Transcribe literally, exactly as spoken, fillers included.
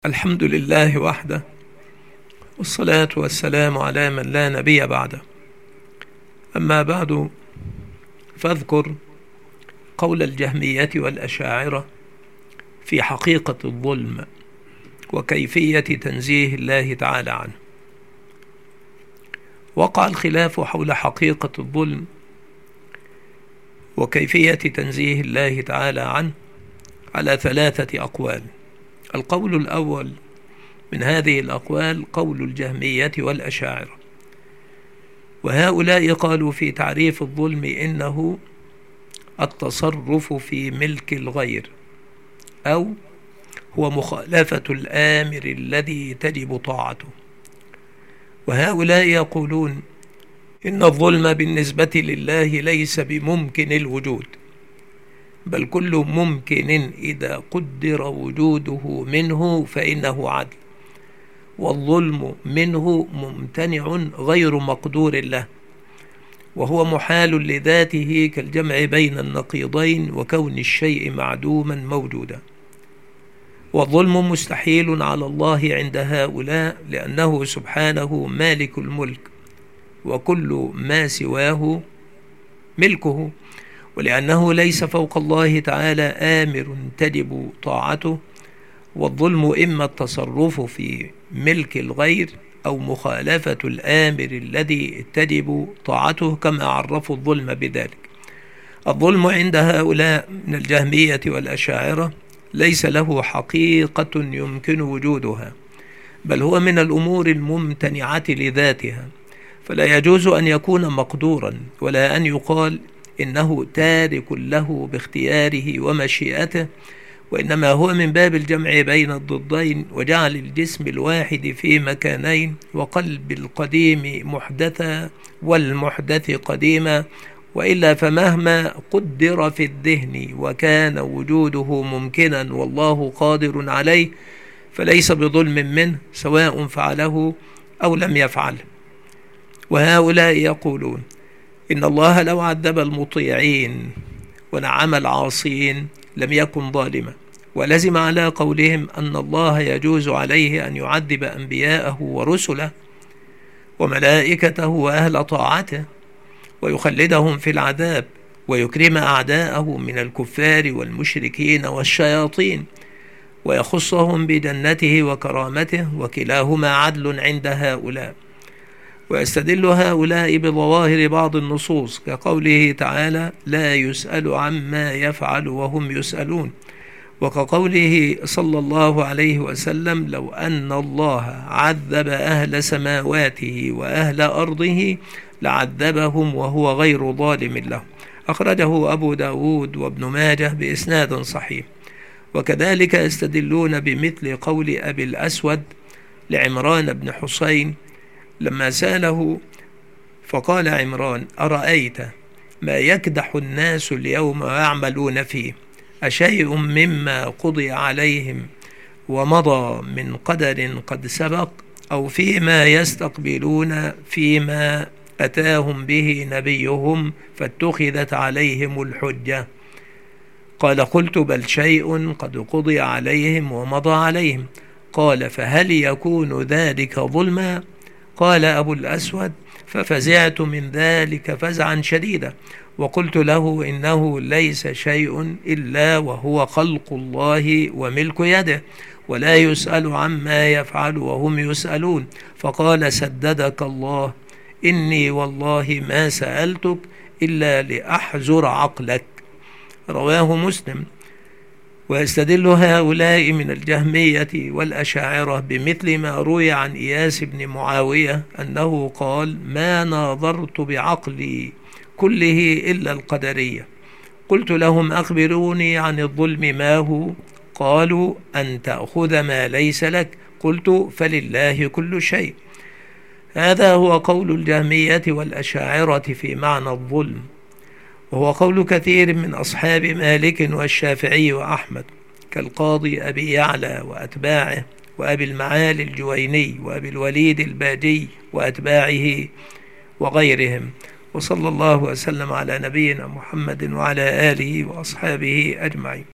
الحمد لله وحده، والصلاة والسلام على من لا نبي بعده. أما بعد، فاذكر قول الجهمية والأشاعرة في حقيقة الظلم وكيفية تنزيه الله تعالى عنه. وقع الخلاف حول حقيقة الظلم وكيفية تنزيه الله تعالى عنه على ثلاثة أقوال. القول الأول من هذه الأقوال قول الجهمية والأشاعرة، وهؤلاء قالوا في تعريف الظلم إنه التصرف في ملك الغير، أو هو مخالفة الآمر الذي تجب طاعته. وهؤلاء يقولون إن الظلم بالنسبة لله ليس بممكن الوجود، بل كل ممكن إذا قدر وجوده منه فإنه عدل، والظلم منه ممتنع غير مقدور له، وهو محال لذاته كالجمع بين النقيضين وكون الشيء معدوما موجودا. والظلم مستحيل على الله عند هؤلاء، لأنه سبحانه مالك الملك، وكل ما سواه ملكه، ولأنه ليس فوق الله تعالى آمر تجب طاعته. والظلم إما التصرف في ملك الغير أو مخالفة الآمر الذي تجب طاعته، كما عرفوا الظلم بذلك. الظلم عند هؤلاء من الجهمية والأشاعرة ليس له حقيقة يمكن وجودها، بل هو من الأمور الممتنعة لذاتها، فلا يجوز أن يكون مقدورا، ولا أن يقال إنه تارك له باختياره ومشيئته، وإنما هو من باب الجمع بين الضدين وجعل الجسم الواحد في مكانين، وقلب القديم محدثا والمحدث قديما، وإلا فمهما قدر في الذهن وكان وجوده ممكنا والله قادر عليه فليس بظلم منه، سواء فعله أو لم يفعله. وهؤلاء يقولون إن الله لو عذب المطيعين ونعم العاصين لم يكن ظالما، ولزم على قولهم أن الله يجوز عليه أن يعذب أنبياءه ورسله وملائكته وأهل طاعته، ويخلدهم في العذاب، ويكرم أعداءه من الكفار والمشركين والشياطين، ويخصهم بجنته وكرامته، وكلاهما عدل عند هؤلاء. ويستدل هؤلاء بظواهر بعض النصوص كقوله تعالى لا يسأل عما يفعل وهم يسألون، وكقوله صلى الله عليه وسلم لو أن الله عذب أهل سماواته وأهل أرضه لعذبهم وهو غير ظالم لهم. أخرجه أبو داود وابن ماجه بإسناد صحيح. وكذلك يستدلون بمثل قول أبي الأسود لعمران بن حسين لما سأله فقال عمران أرأيت ما يكدح الناس اليوم ويعملون فيه أشيء مما قضي عليهم ومضى من قدر قد سبق، أو فيما يستقبلون فيما أتاهم به نبيهم فاتخذت عليهم الحجة؟ قال قلت بل شيء قد قضي عليهم ومضى عليهم. قال فهل يكون ذلك ظلما؟ قال أبو الأسود ففزعت من ذلك فزعا شديدا، وقلت له إنه ليس شيء إلا وهو خلق الله وملك يده، ولا يسأل عما يفعل وهم يسألون. فقال سددك الله، إني والله ما سألتك إلا لأحزر عقلك. رواه مسلم. ويستدل هؤلاء من الجهمية والأشاعرة بمثل ما روي عن إياس بن معاوية أنه قال ما ناظرت بعقلي كله إلا القدرية. قلت لهم أخبروني عن الظلم ما هو؟ قالوا أن تأخذ ما ليس لك. قلت فلله كل شيء. هذا هو قول الجهمية والأشاعرة في معنى الظلم، وهو قول كثير من أصحاب مالك والشافعي وأحمد كالقاضي أبي يعلى وأتباعه، وأبي المعالي الجويني، وأبي الوليد الباجي وأتباعه وغيرهم. وصلى الله وسلم على نبينا محمد وعلى آله وأصحابه أجمعين.